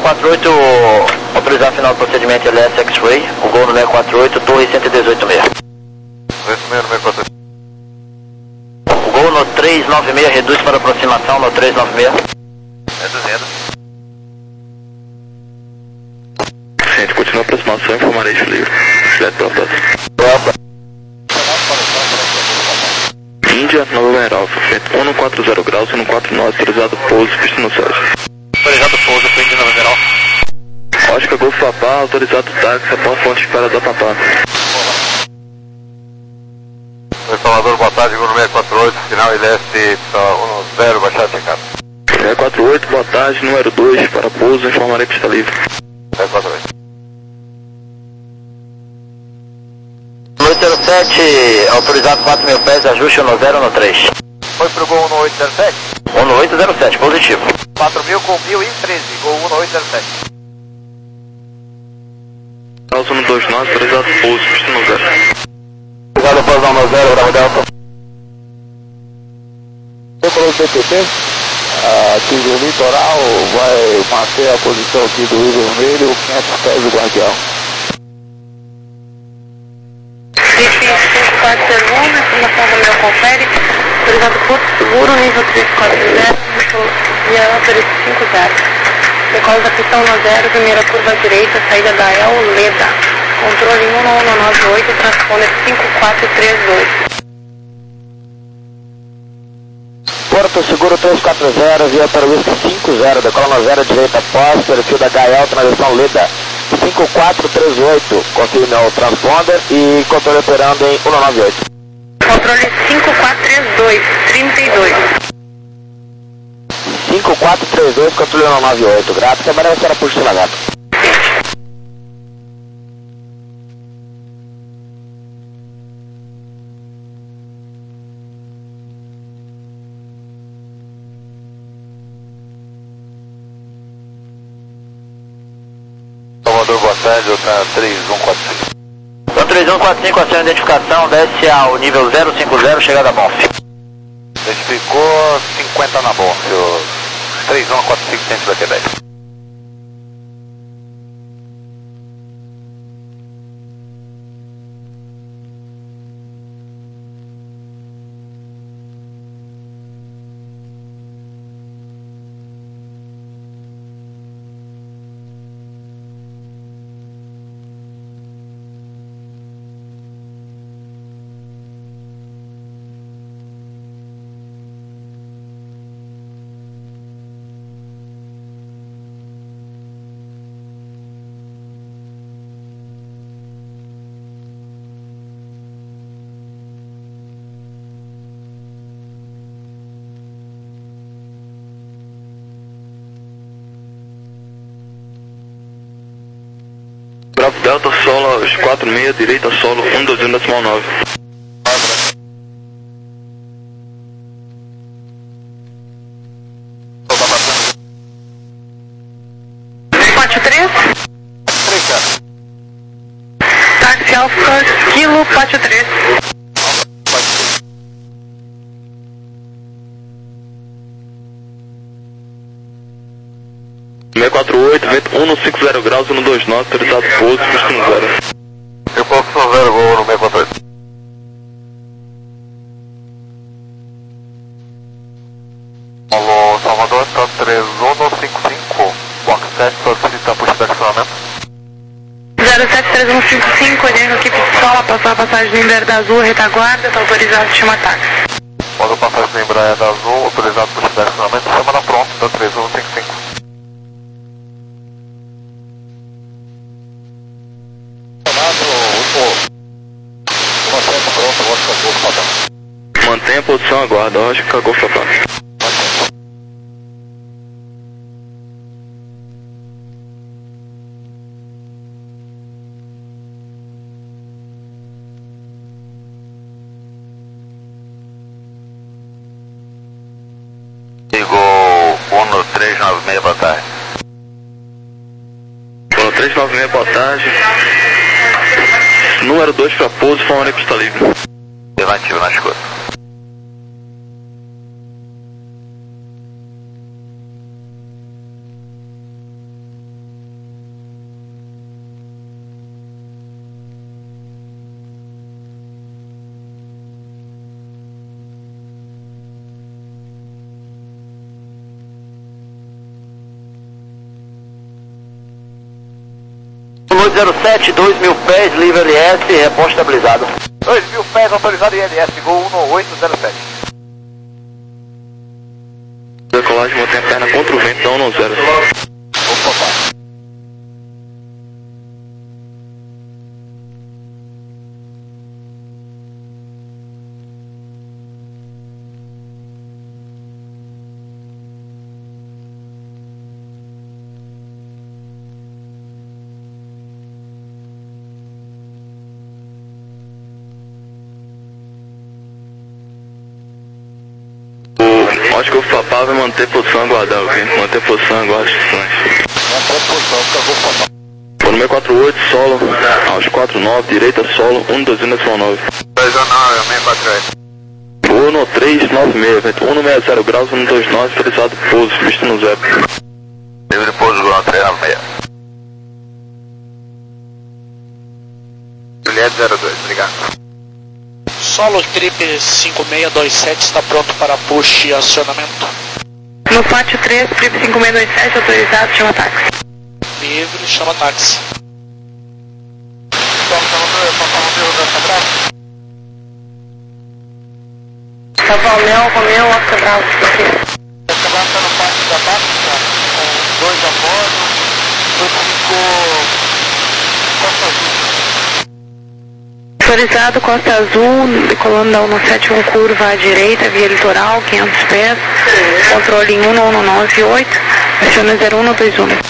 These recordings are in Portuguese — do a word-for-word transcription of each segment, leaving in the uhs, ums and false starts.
quatro oito, autorizar final do procedimento L S X-Ray, o gol no seis quatro oito, torre cento e dezoito seis. seis seis quatro oito. O gol no três nove seis, reduz para aproximação no três nove seis. Reduzindo. Gente, continua a aproximação, informarei de livre. Direto para a Tropa. Índia, Nova General, um não quatro zero graus, um não quatro nove, autorizado pouso, pista no site. Autorizado pouso, Índia, Nova General. Oscar Golfo Papá, autorizado táxi, após fonte de espera da Papá. Oi, Salvador, boa tarde, número seis quatro oito, final I L S um zero, baixada checada. seis quatro oito, boa tarde, número dois, para pouso, informarei pista livre. seis quatro oito. oito zero sete, autorizado quatro mil pés, ajuste no zero no três. Foi pro gol um no oito zero sete? um no oito zero sete, positivo. quatro mil com mil e treze, gol um no oito zero sete. Alto no dois nove, autorizado pouso, pista no zero. Obrigado, pousão no zero, Bravo Delta. Eu falei C P T, aqui do litoral, vai manter a posição aqui do Rio Vermelho, quinhentos pés do Guardião. cinco quatro zero um, informação do meu confere, autorizado Porto Seguro, nível três quatro zero, via Upper cinco zero. Decola da pistão no zero, primeira curva direita, saída da El Leda. Controle um um nove oito, transponder cinco quatro três dois. Porto Seguro três quatro zero, via para o Whisky cinco zero, decola no zero direita após, perfil da Gael, transição Leda. cinco quatro três oito, confirme o transponder e controle operando em um nove oito. Controle cinco quatro três dois, trinta e dois. cinco quatro três dois, controle um nove oito, grato, que a Maria será por cima gato. Salvador, boa tarde, eu tá três um quatro cinco. Então três um quatro cinco, ação de identificação, desce ao nível zero cinco zero, chegada a Bonf. Identificou cinquenta na bomba, três um quatro cinco, centro da Q dez. Bravo Delta, solo quatro seis, direita solo um dois um decimal nove. quatro três? Táxi Alfa, Kilo quatro três. seis quatro oito, vento um no cinco zero graus, um no dois nove, autorizado pouso, pista no zero. Eu posso fazer gol no seis quatro oito. Alô, Salvador, tá três um no cinco cinco, box sete, solicita puxa de acionamento. zero sete três um cinco cinco, orienta equipe de sola, passar a passagem do Embraer da Azul, retaguarda, tá autorizado, chama táxi. Quando passagem do Embraer da Azul, autorizado puxa de acionamento, chama na pronta, tá três um cinco cinco. Mantenha a posição, aguarda, Oscar Golfo Papá. Ligou um no três nove seis, boa tarde. Bom, três nove seis, boa tarde. Número dois para pouso, informarei pista livre. Levativo na escuta. oito zero sete, dois mil pés, livre L S, reposto estabilizado. dois mil pés autorizado em L S, Gol um oito zero sete. Decolagem, mantém a perna contra o vento, dá um zero. Opa, opa. Acho que o Fapá vai manter posição aguardar, ok? Manter posição aguarda instruções. Manter posição, acabou o Fapá. Por número quatro oito, solo, aos quatro nove, direita solo, um dois um decimal nove. dois um nove, seis quatro oito. Uno três nove seis, vento um sessenta zero graus, um dois nove, autorizado pouso, visto no zero. Livre pouso, Gol três nove seis. Juliette zero dois, obrigado. Solo Trip cinco seis dois sete está pronto para push e acionamento. No pátio três, Trip cinco seis dois sete, autorizado, chama táxi. Livre, chama táxi. São Romeu, Romeu, Oscar Bravo. Oscar Bravo está no pátio da Bática, com dois a bordo, dois ficou Costa Azul. Autorizado, Costa Azul, decolando da cento e setenta e um, curva à direita, via litoral, quinhentos pés, controle em um um nove oito, aciona zero um dois um.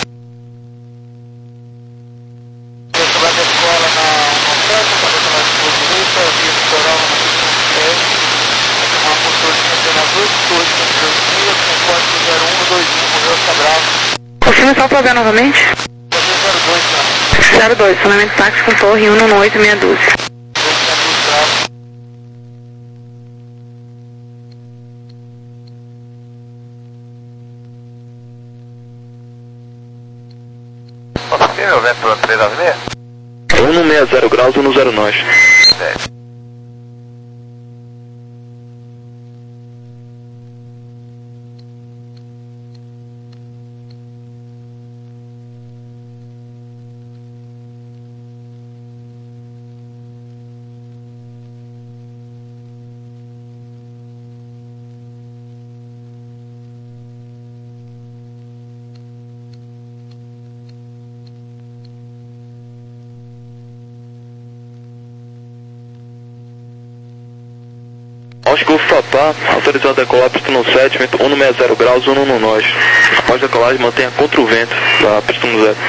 Confirma só o lugar novamente? zero dois, sonamento táxi com torre um um oito, meia dúzia. Posso ter meu vento para três nove seis? um sessenta zero graus, um zero nós. dez. Oscar Fapá, autorizado a decolar, pista no sete, vento um sessenta zero graus, um um nós. Após decolagem, mantenha contra o vento da pista no zero.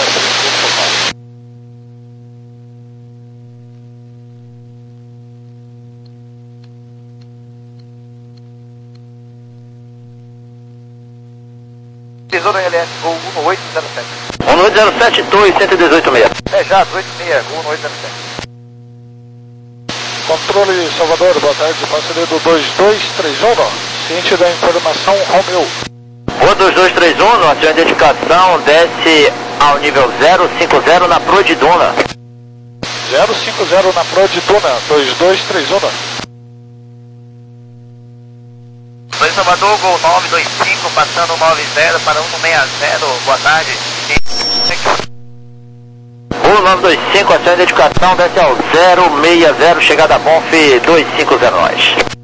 Tesouro L S, Gol um oito zero sete. um oito zero sete, dois, cento e dezoito seis. É já, oito seis, Gol um oito zero sete. Controle Salvador, boa tarde, passageiro dois dois três um, ciente da informação Romeu. O dois dois três um, a sua identificação desce ao nível zero cinco zero na Pro de Duna. zero cinco zero na Pro de Duna, dois dois três um. dois Salvador, Gol nove dois cinco, passando nove zero para um seis zero, boa tarde. Gol nove dois cinco, a sua identificação desce ao zero seis zero, chegada Bonf dois cinco zero nós.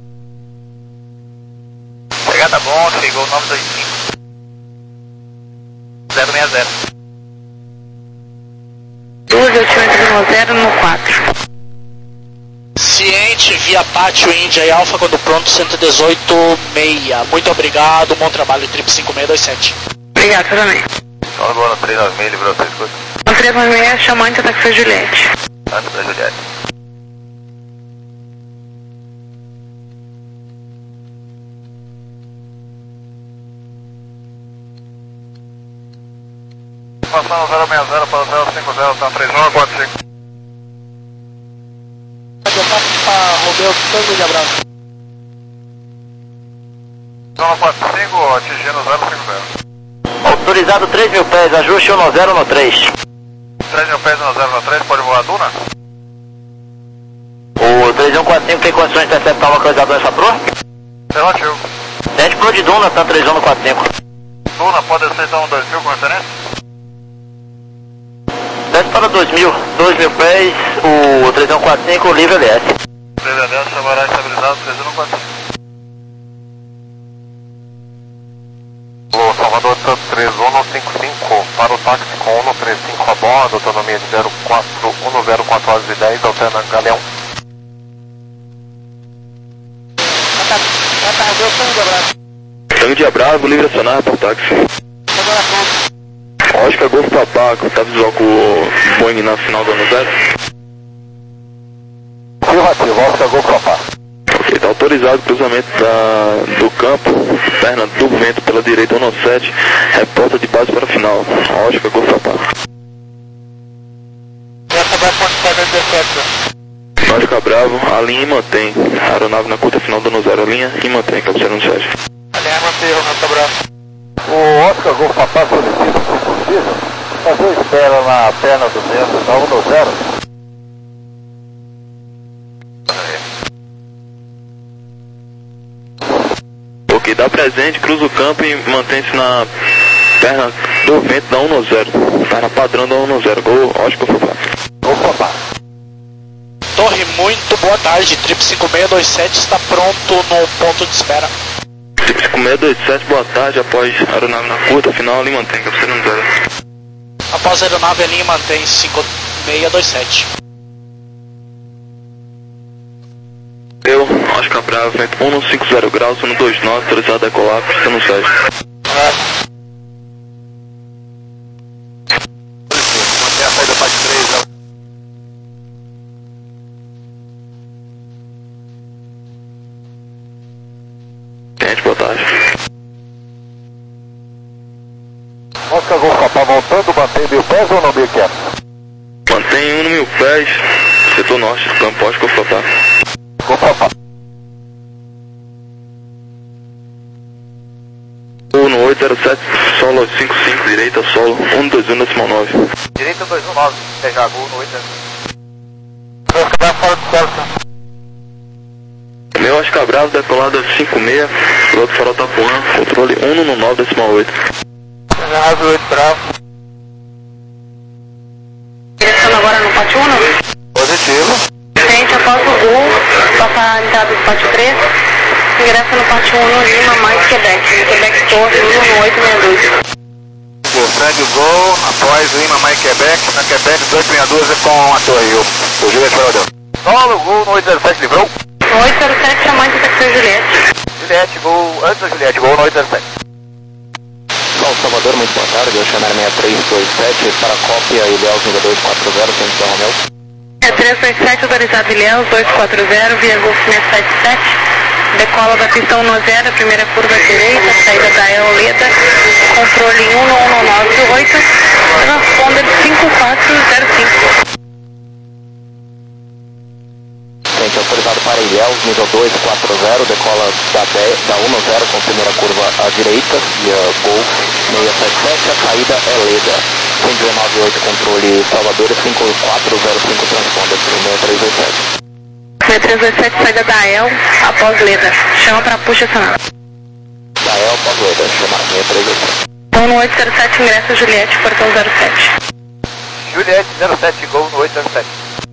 Chegada Bonf, Gol nove dois cinco. zero seis zero. duas oito zero no quatro. Ciente, via Pátio Índia e Alfa, quando pronto, cento e dezoito seis. Muito obrigado, bom trabalho, Trip cinco seis dois sete. Obrigado, tudo bem. Só agora três nove seis, livrou três coisas. O três nove seis, chamante, ataque foi Juliette. Antes da Juliette. Passando zero seis zero para zero cinco zero, tá três um quatro cinco. Romeu, Tango de abraço. zero quatro cinco, atingindo zero cinco zero. Autorizado três mil pés, ajuste um zero no três. três mil pés no zero no três, pode voar a Duna? O três um quatro cinco tem condições de interceptar o localizador dessa Pro? Relativo. Desce Pro de Duna, tá três um no quatro cinco. Duna, pode aceitar um dois mil com referência? Desce para dois mil, dois mil pés, o três um quatro cinco, livre L S. Livre L S, chamará estabilizado, três um quatro cinco. Alô, Salvador Santos três um cinco cinco, para o táxi com um três cinco a bordo, autonomia de zero quatro um zero quatro horas e dez, alterna Galeão. Tango de Bravo, livre acionar para o táxi. Oscar Golf Papá, tá visual com o Boeing na final do ano zero? Afirmativo, Oscar Golf Papá. Ok, tá autorizado o cruzamento da, do campo, perna do vento pela direita um sete, reporta de base para a final. Oscar Golf Papá. Oscar Bravo, alinha e mantém. Aeronave na curta final do ano zero, alinha e mantém, cabeceira no sete. Alinha e mantém, Oscar Bravo. O Oscar Golf Papá solicita, se possível, fazer espera na perna do vento da um zero. Ok, dá presente, cruza o campo e mantém-se na perna do vento da um zero. Perna padrão da um zero. Gol, Oscar Papá. Golf Papá. Torre, muito boa tarde. Trip cinco seis dois sete está pronto no ponto de espera. Trip cinco seis dois sete, boa tarde. Após aeronave na curta, final, ali mantém, cabeceira no zero. Após a aeronave, a linha mantém cinco seis dois sete. Eu, Oscar Bravo, vento um cinco zero graus, um dois nove, autorizado a decolar, pista no sete. Mantém a saída parte três, né? Gente, boa tarde. Oscar Golf Papá voltando, mantém mil pés ou não mil quinhentos? Mantém um no mil pés, setor norte, campo Oscar Papá. Golf Papá. No oito zero sete, solo cinco cinco, direita, solo um dois um decimal nove. Direita dois um nove, pegar gol no oito zero sete. Oscar Bravo fora do céu, Meu Oscar Bravo, decolada cinco seis, piloto farol Tapuã, controle um no nove decimal oito. nove oito Bravo. Direção agora no pátio um. Positivo. Frente após o gol, passar entrada do pátio três. Ingressa no pátio um no Lima, mais Quebec. Quebec Torre, um oito seis dois. Frank Gol, após Lima, mais Quebec. Na Quebec, dois seis dois é com a torre. O, o Juliette Paradão. Solo, gol no oito zero sete, livrou. oito zero sete, chamando de taxi Juliette. Juliette, gol, antes da Juliette, gol no oito zero sete. São Salvador, muito boa tarde. Eu chamo seis três dois sete para a cópia Ilhéus dois quatro zero, tem São Romeu. É três dois sete, autorizado Ilhéus dois quatro zero, via Golf seis sete sete. Decola da pista um zero, primeira curva direita, saída da Eoleda, controle um um nove oito, transponder cinco quatro zero cinco. Frente autorizado para Ilhéus, nível dois quatro zero, decola da, dez, da um zero com primeira curva à direita, via Golf seis sete sete, a saída é Leda. cento e dezenove oito, controle Salvador, cinco quatro zero cinco, transponder seis três dois sete. seis três dois sete, saída da E L, após Leda. Chama para puxa acionar. Da E L, após Leda, chama seis três dois sete. Então no oito zero sete, ingressa Juliette, portão zero sete. Juliette zero sete, gol no oito zero sete.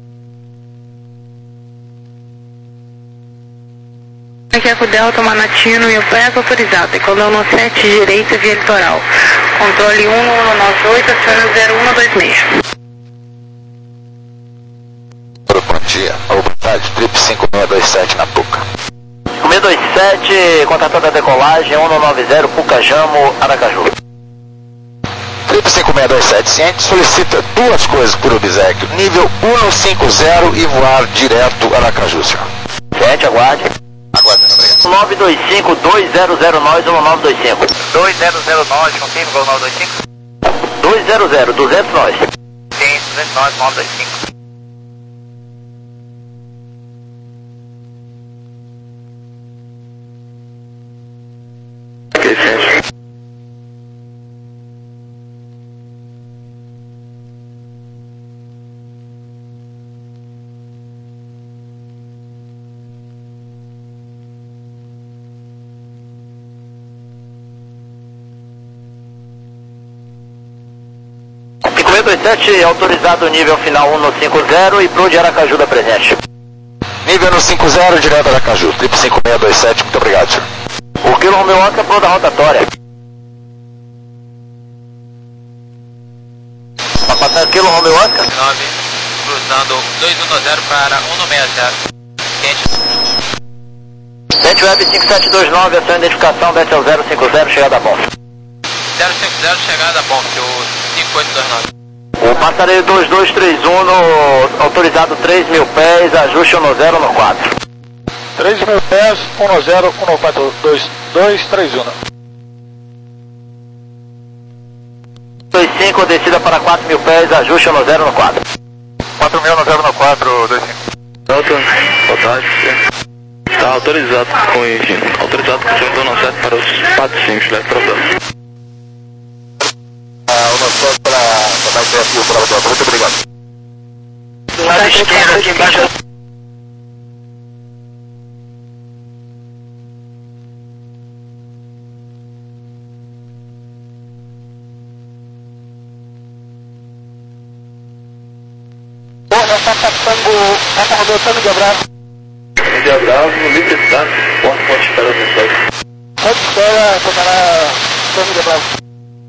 Aqui é com o Delta Manatino e o pés autorizado. Decolou no sete, direita, via litoral. Controle um um nove oito, aciona zero um dois seis. Bom dia, boa tarde, Trip cinco seis dois sete na Puca. cinco seis dois sete, contatando a decolagem, um nove zero, Puca Jamo, Aracaju. Trip cinco seis dois sete, ciente, solicita duas coisas por obséquio, nível um cinco zero e voar direto Aracaju, senhor. Ciente, aguarde. Aguarde, obrigado. nove dois cinco, dois zero zero nove, um nove dois cinco. dois zero zero nove, confirma, gol nove dois cinco. dois zero zero, duzentos nove. Sim, duzentos nove, nove dois cinco. Ok, ciente. cinco seis dois sete, autorizado nível final um no cinco zero e pro de Aracaju da presente. Nível no cinco zero, direto Aracaju, trip cinco seis dois sete, muito obrigado, senhor. O Kilo Romeo Oscar pro da rotatória. Tá passando Kilo Romeo Oscar? nove, cruzando dois um zero para um no seis zero. Quente. sete Web cinco sete dois nove, a sua identificação, Betel zero cinco zero, chegada bom. zero cinco zero, chegada bom, que o cinco oito dois nove. O passareio dois dois três um, no, autorizado três mil pés, ajuste um no zero no quatro. três mil pés, um no zero, um no quatro, dois dois três um. dois cinco, descida para quatro mil pés, ajuste um no zero no quatro. quatro mil no zero no quatro, dois cinco. Delta, boa tarde. Está autorizado com autorizado com o dono sete para os quatro cinco, leve problema. Ah, o nosso para para mais aqui o prova de alta, muito obrigado. Do lado esquerdo, aqui embaixo. Porra, tá passando, tá arrebentando de abraço. De abraço, no Little Star, porta pode esperar os mensagens. Pode esperar, tocará Tano de abraço.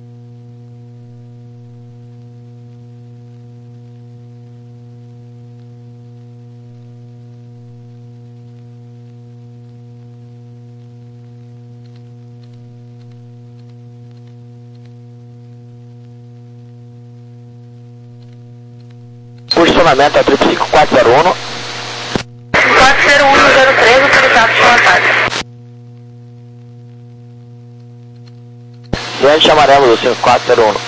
Posicionamento é trip cinco quatro zero um. quatro zero um zero três, autorizado com ataque. Ciente amarelo do cinco quatro zero um.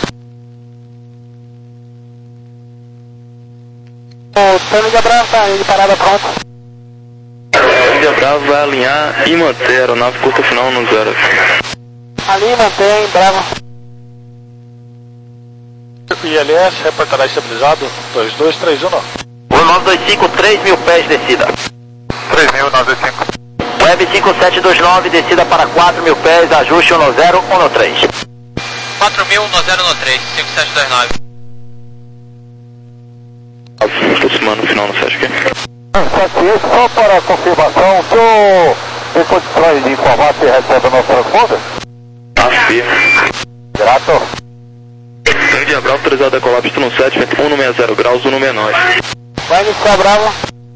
O Tano de abraço tá aí, de parada pronta. O Índia Bravo vai alinhar e manter a aeronave curta final no zero. Ali mantém, bravo. I L S, reportará estabilizado, dois dois três um. O nove dois cinco, três mil pés, descida. três mil, nove dois cinco. Web cinco sete dois nove, descida para quatro mil pés, ajuste um no zero, um no três. quatro mil no zero no três, cinco sete dois nove. Aproximando o final no sete aqui. Só para confirmação, o senhor tem condições de informar se recebe o nosso transponder? Afirma. Grato. Tanque de Bravo autorizado a decolar pista no sete, vento um no sessenta graus, um no sessenta e nove. Vai iniciar, bravo.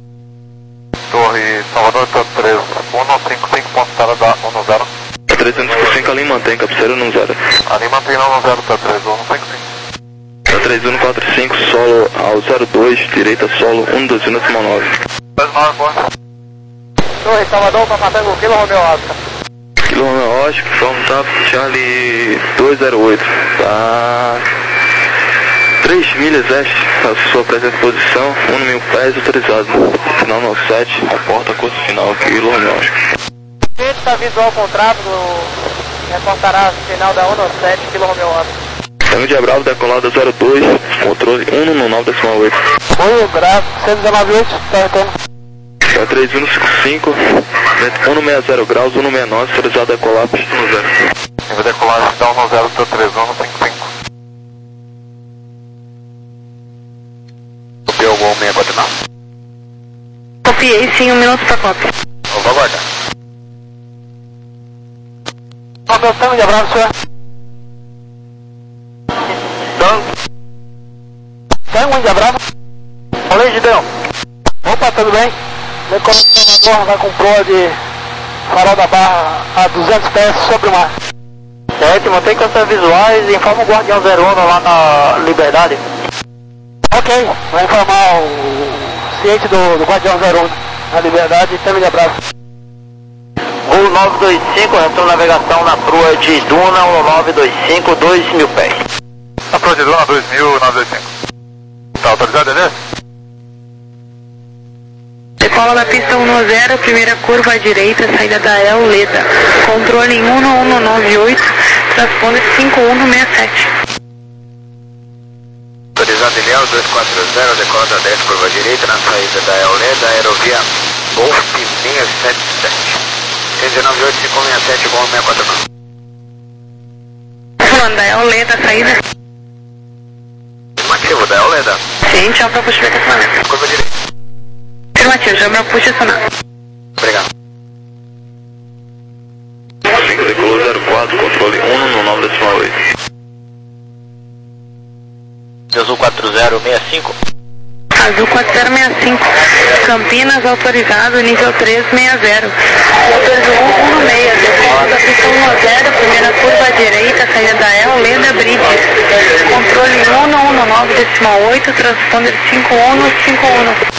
Torre Salvador, Tanto três, um no cinco cinco, ponto zero, um no zero. trezentos por cinco, ali mantém, cabeceira no zero. Ali mantém não no zero, Tanto três, um no cinco cinco. Tá três um quatro cinco, solo ao zero dois, direita solo, um doze no cima nove. dois nove, boa. Torre Salvador, tá passando o Kilo Romeo Oscar. Kilo Romeo Oscar, forma tá Charlie dois zero oito. Tá três milhas este, a sua presente posição, um no mil pés autorizado. Final no sete, reporta curso final, Kilo Romeo Oscar. Está visual contrato, do... reportará final da um no sete, Kilo Romeo Oscar. Tanque de Bravo decolada zero dois, controle um no nove décimo oito. Oi, bravo, cento e dezenove oito, tá retorno. Tá três um no cinco cinco, vento um no sessenta graus, um no sessenta e nove, autorizado a decolar, pista no zero. Nível decolagem, dá um no zero, Tanto três, um no cinco cinco. Copiou o gol seis quatro não. Copiei sim, um minuto para cópia. Eu vou aguardar. Ó, meu Tano de abraço, senhor. Então, Tango de abraço. falei, Gideão. Opa, tudo bem? Meu coordenador vai com proa de farol da barra a duzentos pés sobre o mar. Certo, mantém contas visuais e informa o Guardião zero um lá na Liberdade. Ok, vai informar o ciente do, do Guardião zero um na Liberdade, Tango de abraço. Gol nove dois cinco, retorno navegação na proa de Duna, um nove dois cinco, dois mil pés. Na proa de Duna, dois mil, nove dois cinco. Tá autorizado, ele? Decola da pista um no zero, primeira curva à direita, saída da El Leda. Controle em um no um no nove oito, transponder cinco um no sessenta e sete. Autorizado Ilhéu dois quatro zero, decola da dez, curva à direita, na saída da El Leda, aerovia Golf seis sete sete. cento e nove oito cinco seis sete, Golf seis quatro não. Fulano da El Leda, saída. Mate Leda. Sim, chama para puxar estacionamento. Curva direita. Afirmativo, chama para puxar estacionamento. Obrigado. cinco decolou zero quatro, controle um no nove decimal oito. Azul quatro zero seis cinco. Azul quatro zero seis cinco. Campinas autorizado, nível três seis zero. Motor um um seis, decola da pista um zero, primeira curva à direita, saída da El, Leda Bridge. Controle um no nove decimal oito, transponder cinco um no cinco um.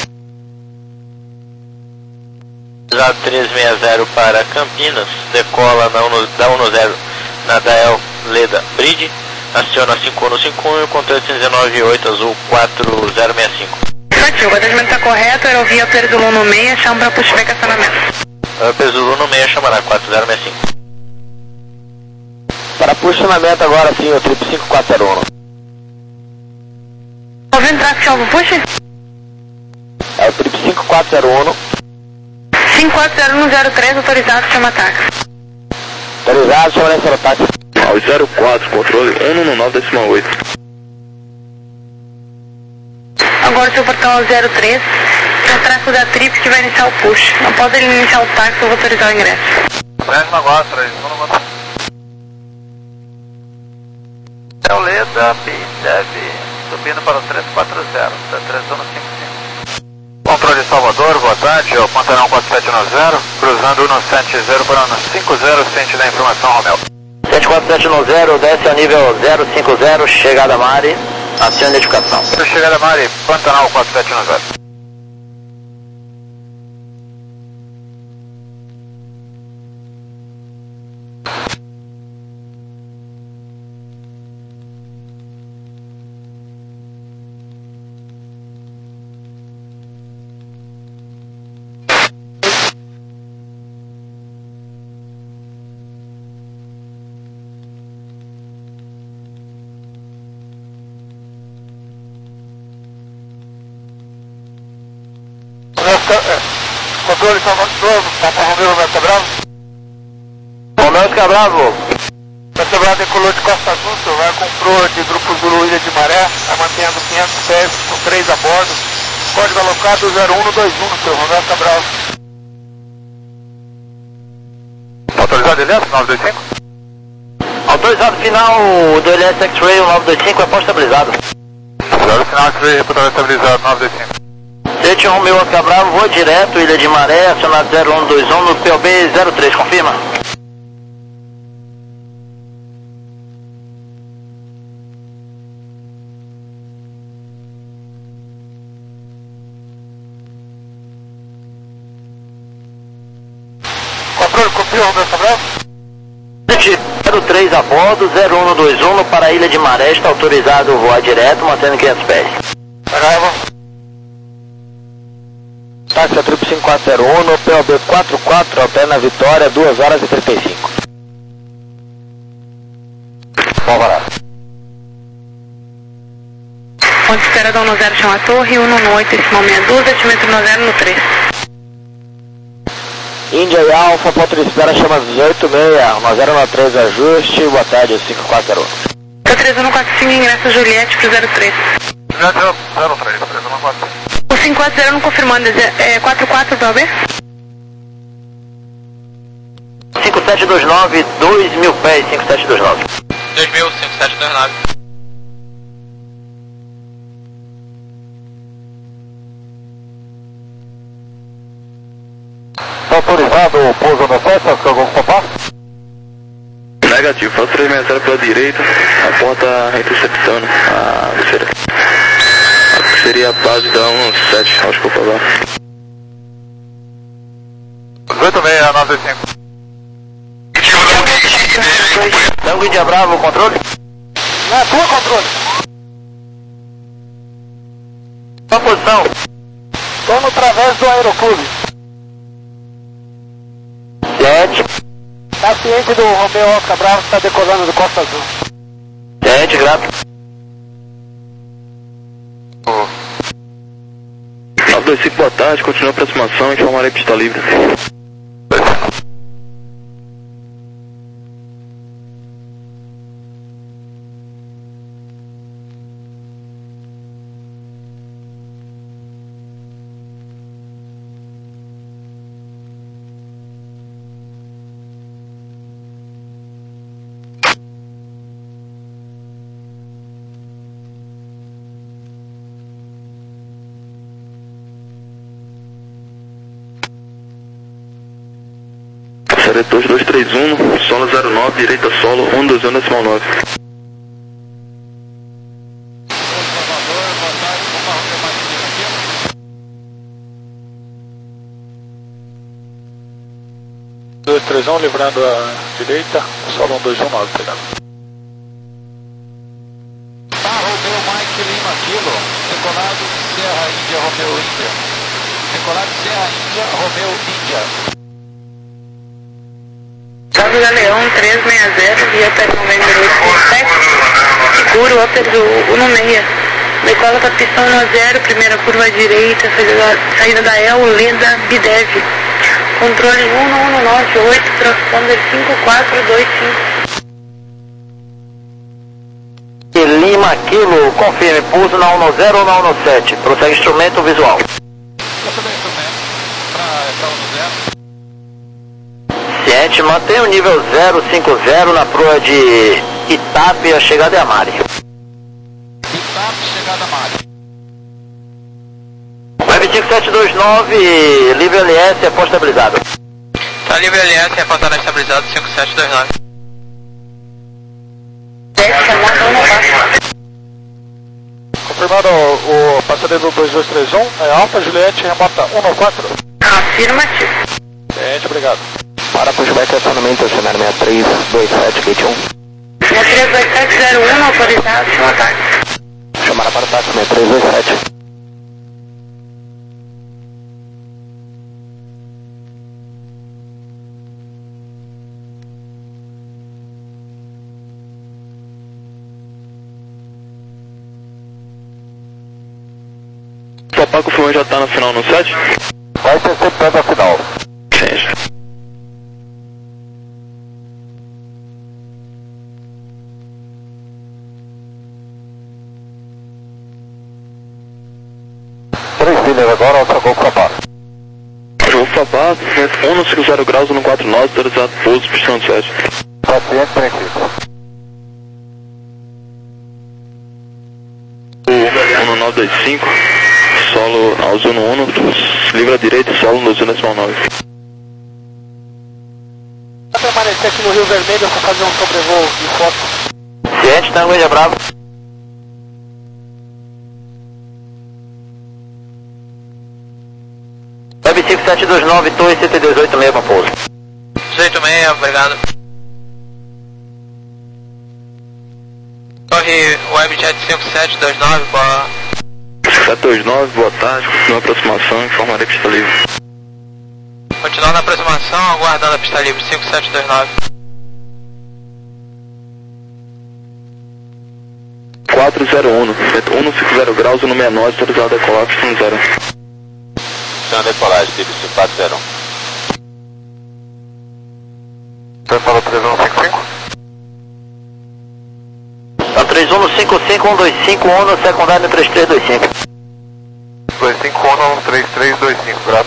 Autorizado três seis zero para Campinas, decola na uno, da um zero na Dael Leda Bridge, aciona cinco um cinco um e o controle dezenove oito, azul quatro zero seis cinco. Afirmativo, o atendimento está correto, aerovia Perzulu no seis, chama para pushback estacionamento. Perzulu no seis, chamará quatro zero seis cinco. Para posicionamento agora sim, o trip cinco quatro zero um. Ouvindo tráfego alvo, puxa? É o trip cinco quatro zero um. cinco quatro zero um zero três, autorizado, chama táxi. Autorizado, chama para táxi. Ao zero quatro, controle um no nove decimal oito. Agora o seu portão é o zero três, é o tráfego da Trip que vai iniciar o push. Após ele iniciar o táxi, eu vou autorizar o ingresso. Mesma agora, três, vamos lá. É o Leda, B deve subindo para o três quatro zero, três um cinco cinco. Controle Salvador, boa tarde, é o Pantanal quatro sete nove zero, cruzando um sete zero para um cinco zero, ciente da informação, Romel. sete quatro sete nove zero, desce a nível zero cinco zero, chegada Mari, acione a identificação. Chegada Mari, Pantanal quatro sete nove zero. Controle Salvador, Papa Romeu, Meta Bravo. Romeu Bravo. Meta Bravo decolou de Costa Azul, senhor, vai com proa de Grupo Zulu Ilha de Maré, vai mantendo quinhentos pés com três a bordo. Código alocado zero um dois um, senhor, Romeu Bravo. Autorizado L S nove dois cinco? Autorizado final do L S X-Ray nove dois cinco é pós estabilizado. Autorizado final X-Ray, reportado estabilizado nove dois cinco. sete um Romeu Oscar Bravo, voa direto, Ilha de Maré, acionado zero um dois um no P O B zero três, confirma? Controle, confirma, Romeu Bravo. zero três a bordo, zero um dois um para a Ilha de Maré, está autorizado voar direto, mantendo quinhentos pés. Bravo. Táxi a Trip cinco quatro zero um, no P O B quatro quatro, ao na Vitória, duas horas e trinta e cinco. Bom, varado. Ponto de espera da um zero chama a torre, um no oito, decimal sessenta e dois, atimento um zero no três. Índia e Alfa, ponto de espera chama dezoito seis, um zero um três, ajuste, boa tarde, cinco quatro zero um. Tô três um quatro cinco, ingresso Juliette pro zero três. Juliette zero três, três um quatro cinco. O cinco quatro zero não confirmando, é quatro quatro P O B? cinco sete dois nove, dois mil pés, cinco sete dois nove. dois mil, cinco sete dois nove. Autorizado o pouso no sete, acho que eu vou ocupar? Negativo, faço três seis zero pela direita, a porta interceptando a terceira. Acho que seria a base da um sete, acho que eu vou falar. dezoito seis, nove dois cinco. Tango Índia Bravo, controle? Não é tua, controle? Qual a posição? Estou no través do Aeroclube. sete. Tá ciente do Romeu Oscar Bravo que está decolando do Costa Azul. sete, grato. nove dois cinco, boa tarde, continua a aproximação, informarei pista livre. Passaria dois dois três um, solo zero nove, direita solo um dois um decimal nove. dois três um, livrando a direita, solo um dois um nove, pegando. Tá, Romeu Mike Lima Kilo, decolado Serra Índia, Romeu Índia. Decolado Serra Índia, Romeu Índia. Salve Galeão três seis zero, via Opel November oito sete, seguro Opel do Uno seis. Decola para pista um zero, primeira curva à direita, saída da, saída da E L, Leda, Bidev. Controle um um nove oito, transponder cinco quatro dois cinco. E Lima Kilo, confirme, pouso na um zero ou na um sete, prossegue instrumento visual. Ciente, mantenha o nível zero cinco zero na proa de Itape, a chegada é a Mari. Itape, chegada a Mari. Web cinco sete dois nove, livre L S, é pós estabilizado. Tá livre L S, é pontada estabilizado cinco sete dois nove. Confirmado o, o passageiro dois dois três um, é Alfa Juliette, remota um quatro. Afirmativo. Ciente, obrigado. Para pushback, acionamento, cenário seis três dois sete, gate um. seis três dois sete zero um, autorizado, chama táxi. Chamada para o táxi, seis três dois sete. Topar com o filme já tá no final no set? Vai ser sempre perto da final. Sim. Três filhas agora, outra gol pra bar. Vou papar, um no cinco zero graus, um no quatro nove, autorizado pouso, pistão de sete. Paciente preenchido. um no nove dois cinco, solo azul no um, livre à direita, solo no dois decimal nove. Vai permanecer aqui no Rio Vermelho para fazer um sobrevoo de foto. Ciente, Tango Índia Bravo. Web cinco sete dois nove, Torre cento e dezoito, mesmo pouso. dezoito seis, obrigado. Torre Webjet cinco sete dois nove, boa. cinco sete dois nove, boa tarde, continua a aproximação, informarei pista livre. Continuando a aproximação, aguardando a pista livre cinco sete dois nove. quatro zero um, um no cinco zero graus, um no sessenta e nove, autorizado a decolar, pista no zero. Chama decolagem, T B C quatro zero um. Você falou três um cinco cinco? Tá três um no cinco cinco, um dois cinco, um no secundário no três três dois cinco. dois cinco um no três três dois cinco, grato.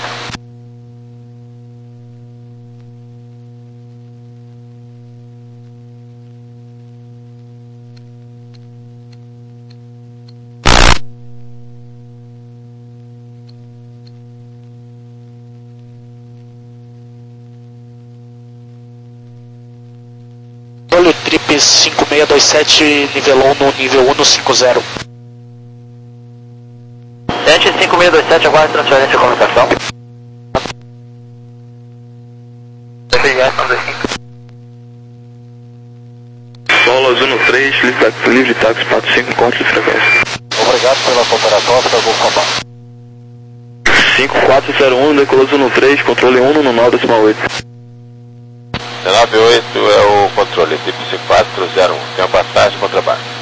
Olho Trip cinco seis dois sete, nivelou no nível um no cinco zero. Ciente cinco seis dois sete, aguarde transferência de comunicação. Solo azul no três, livre táxi, livre táxi quatro cinco, corte de frequência. Obrigado pela cooperação, para o Gol Fabá. cinco quatro zero um, decolou azul no três, controle um no nove decimal oito. nove oito é o controle, T B C quatro zero um. Tem uma passagem contra baixo.